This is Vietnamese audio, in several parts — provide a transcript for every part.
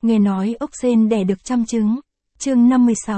Nghe nói ốc sên đẻ được trăm trứng. Chương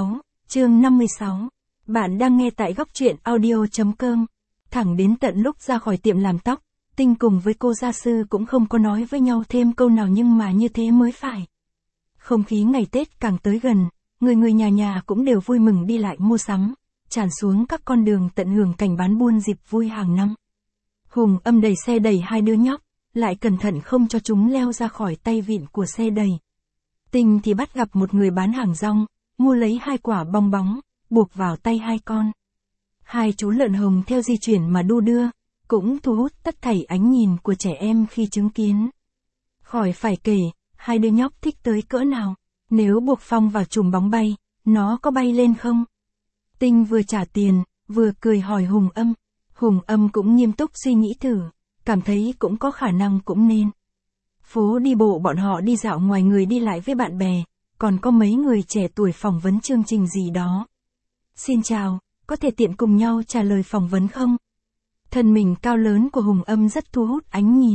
56. Bạn đang nghe tại góc truyện audio.com. Thẳng đến tận lúc ra khỏi tiệm làm tóc, Tinh cùng với cô gia sư cũng không có nói với nhau thêm câu nào, nhưng mà như thế mới phải. Không khí ngày Tết càng tới gần, người nhà nhà cũng đều vui mừng đi lại mua sắm, tràn xuống các con đường tận hưởng cảnh bán buôn dịp vui hàng năm. Hùng Âm đẩy xe đẩy hai đứa nhóc, lại cẩn thận không cho chúng leo ra khỏi tay vịn của xe đẩy. Tinh thì bắt gặp một người bán hàng rong, mua lấy 2 quả bong bóng, buộc vào tay hai con. Hai chú lợn hồng theo di chuyển mà đu đưa, cũng thu hút tất thảy ánh nhìn của trẻ em khi chứng kiến. Khỏi phải kể, hai đứa nhóc thích tới cỡ nào, nếu buộc Phong vào chùm bóng bay, nó có bay lên không? Tinh vừa trả tiền, vừa cười hỏi Hùng Âm. Hùng Âm cũng nghiêm túc suy nghĩ thử, cảm thấy cũng có khả năng cũng nên. Phố đi bộ bọn họ đi dạo, ngoài người đi lại với bạn bè, còn có mấy người trẻ tuổi phỏng vấn chương trình gì đó. Xin chào, có thể tiện cùng nhau trả lời phỏng vấn không? Thân mình cao lớn của Hùng Âm rất thu hút ánh nhìn.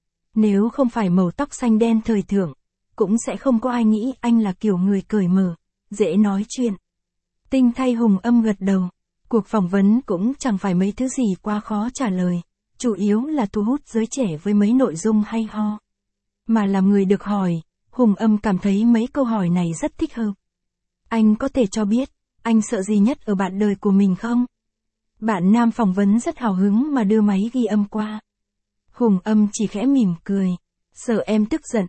Nếu không phải màu tóc xanh đen thời thượng, cũng sẽ không có ai nghĩ anh là kiểu người cởi mở, dễ nói chuyện. Tinh thay Hùng Âm gật đầu. Cuộc phỏng vấn cũng chẳng phải mấy thứ gì quá khó trả lời, chủ yếu là thu hút giới trẻ với mấy nội dung hay ho. Mà làm người được hỏi, Hùng Âm cảm thấy mấy câu hỏi này rất thích hợp. Anh có thể cho biết, anh sợ gì nhất ở bạn đời của mình không? Bạn nam phỏng vấn rất hào hứng mà đưa máy ghi âm qua. Hùng Âm chỉ khẽ mỉm cười. Sợ em tức giận.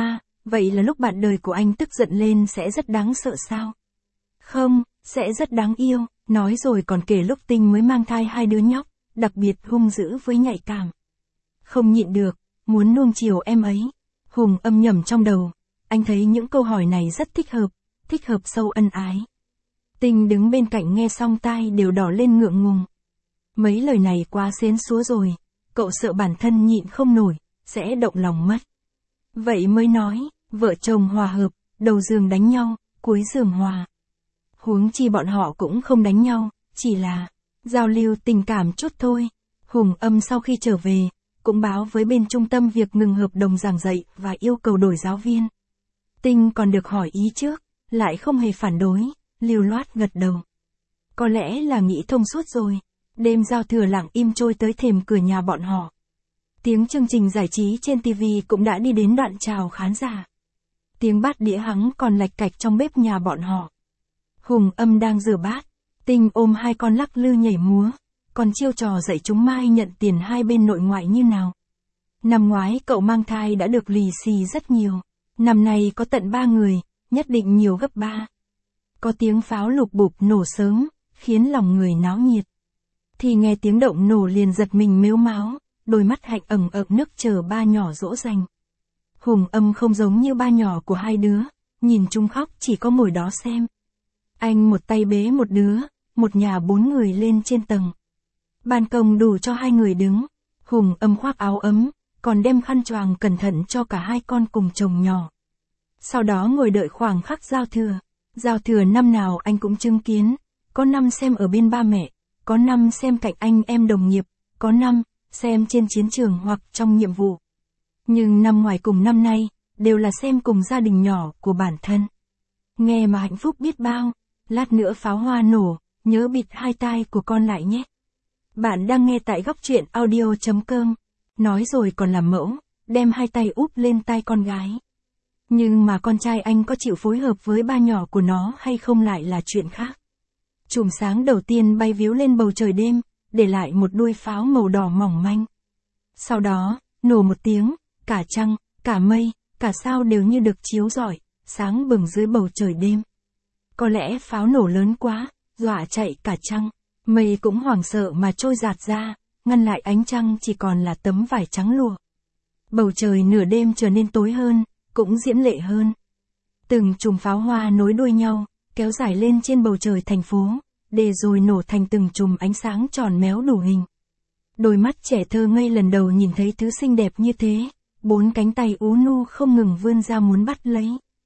Vậy là lúc bạn đời của anh tức giận lên sẽ rất đáng sợ sao? Không, sẽ rất đáng yêu. Nói rồi còn kể lúc Tinh mới mang thai hai đứa nhóc, đặc biệt hung dữ với nhạy cảm. Không nhịn được, muốn nuông chiều em ấy. Hùng Âm nhẩm trong đầu. Anh thấy những câu hỏi này rất thích hợp sâu ân ái. Tinh đứng bên cạnh nghe xong tai đều đỏ lên ngượng ngùng. Mấy lời này quá xến xúa rồi, cậu sợ bản thân nhịn không nổi, sẽ động lòng mất. Vậy mới nói, vợ chồng hòa hợp, đầu giường đánh nhau, cuối giường hòa. Huống chi bọn họ cũng không đánh nhau, chỉ là giao lưu tình cảm chút thôi. Hùng Âm sau khi trở về, cũng báo với bên trung tâm việc ngừng hợp đồng giảng dạy và yêu cầu đổi giáo viên. Tinh còn được hỏi ý trước, lại không hề phản đối, lưu loát gật đầu. Có lẽ là nghĩ thông suốt rồi. Đêm giao thừa lặng im trôi tới thềm cửa nhà bọn họ. Tiếng chương trình giải trí trên TV cũng đã đi đến đoạn chào khán giả. Tiếng bát đĩa hắng còn lạch cạch trong bếp nhà bọn họ. Hùng Âm đang rửa bát, Tinh ôm hai con lắc lư nhảy múa, còn chiêu trò dạy chúng mai nhận tiền hai bên nội ngoại như nào. Năm ngoái cậu mang thai đã được lì xì rất nhiều, năm nay có tận 3 người, nhất định nhiều gấp 3. Có tiếng pháo lục bụp nổ sớm, khiến lòng người náo nhiệt. Thì nghe tiếng động nổ liền giật mình mếu máo, đôi mắt hạnh ẩn ực nước chờ ba nhỏ dỗ dành. Hùng Âm không giống như ba nhỏ của hai đứa, nhìn chúng khóc chỉ có ngồi đó xem. Anh một tay bế một đứa, một nhà 4 người lên trên tầng. Ban công đủ cho 2 người đứng. Hùng Âm khoác áo ấm, còn đem khăn choàng cẩn thận cho cả hai con cùng chồng nhỏ. Sau đó ngồi đợi khoảng khắc giao thừa. Giao thừa năm nào anh cũng chứng kiến, có năm xem ở bên ba mẹ, có năm xem cạnh anh em đồng nghiệp, có năm xem trên chiến trường hoặc trong nhiệm vụ. Nhưng năm ngoài cùng năm nay, đều là xem cùng gia đình nhỏ của bản thân. Nghe mà hạnh phúc biết bao, lát nữa pháo hoa nổ, nhớ bịt hai tai của con lại nhé. Bạn đang nghe tại góc truyện audio.com. Nói rồi còn làm mẫu, đem hai tay úp lên tai con gái. Nhưng mà con trai anh có chịu phối hợp với ba nhỏ của nó hay không lại là chuyện khác. Chùm sáng đầu tiên bay víu lên bầu trời đêm, để lại một đuôi pháo màu đỏ mỏng manh. Sau đó, nổ một tiếng, cả trăng, cả mây, cả sao đều như được chiếu rọi, sáng bừng dưới bầu trời đêm. Có lẽ pháo nổ lớn quá, dọa chạy cả trăng, mây cũng hoảng sợ mà trôi dạt ra, ngăn lại ánh trăng chỉ còn là tấm vải trắng lụa. Bầu trời nửa đêm trở nên tối hơn, cũng diễm lệ hơn. Từng chùm pháo hoa nối đuôi nhau, kéo dài lên trên bầu trời thành phố, để rồi nổ thành từng chùm ánh sáng tròn méo đủ hình. Đôi mắt trẻ thơ ngây lần đầu nhìn thấy thứ xinh đẹp như thế, 4 cánh tay ú nu không ngừng vươn ra muốn bắt lấy.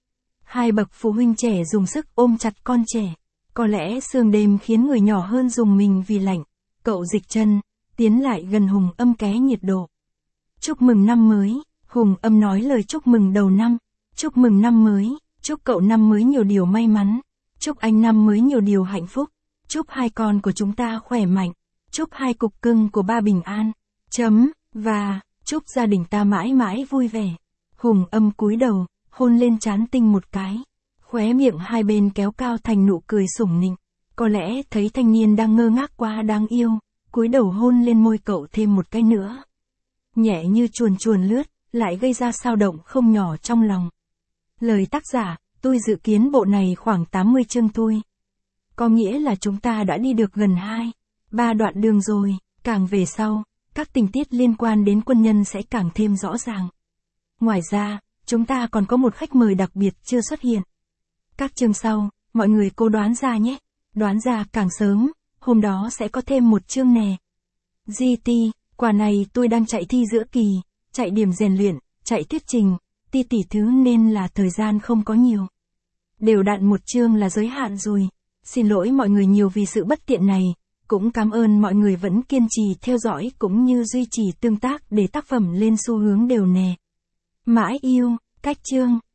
Hai bậc phụ huynh trẻ dùng sức ôm chặt con trẻ. Có lẽ sương đêm khiến người nhỏ hơn dùng mình vì lạnh. Cậu dịch chân, tiến lại gần Hùng Âm ké nhiệt độ. Chúc mừng năm mới, Hùng Âm nói lời chúc mừng đầu năm. Chúc mừng năm mới, chúc cậu năm mới nhiều điều may mắn. Chúc anh năm mới nhiều điều hạnh phúc. Chúc hai con của chúng ta khỏe mạnh. Chúc hai cục cưng của ba bình an. Và, chúc gia đình ta mãi mãi vui vẻ. Hùng Âm cúi đầu, hôn lên trán Tinh một cái. Khóe miệng hai bên kéo cao thành nụ cười sủng nịnh. Có lẽ thấy thanh niên đang ngơ ngác quá đáng yêu, cúi đầu hôn lên môi cậu thêm một cái nữa. Nhẹ như chuồn chuồn lướt, lại gây ra xao động không nhỏ trong lòng. Lời tác giả, tôi dự kiến bộ này khoảng 80 chương thôi. Có nghĩa là chúng ta đã đi được gần 2-3 đoạn đường rồi, càng về sau, các tình tiết liên quan đến quân nhân sẽ càng thêm rõ ràng. Ngoài ra, chúng ta còn có một khách mời đặc biệt chưa xuất hiện. Các chương sau, mọi người cố đoán ra nhé. Đoán ra càng sớm, hôm đó sẽ có thêm một chương nè. GT, quả này tôi đang chạy thi giữa kỳ, chạy điểm rèn luyện, chạy thuyết trình, tỷ thứ nên là thời gian không có nhiều. Đều đặn một chương là giới hạn rồi. Xin lỗi mọi người nhiều vì sự bất tiện này, cũng cảm ơn mọi người vẫn kiên trì theo dõi cũng như duy trì tương tác để tác phẩm lên xu hướng đều nè. Mãi yêu, cách chương.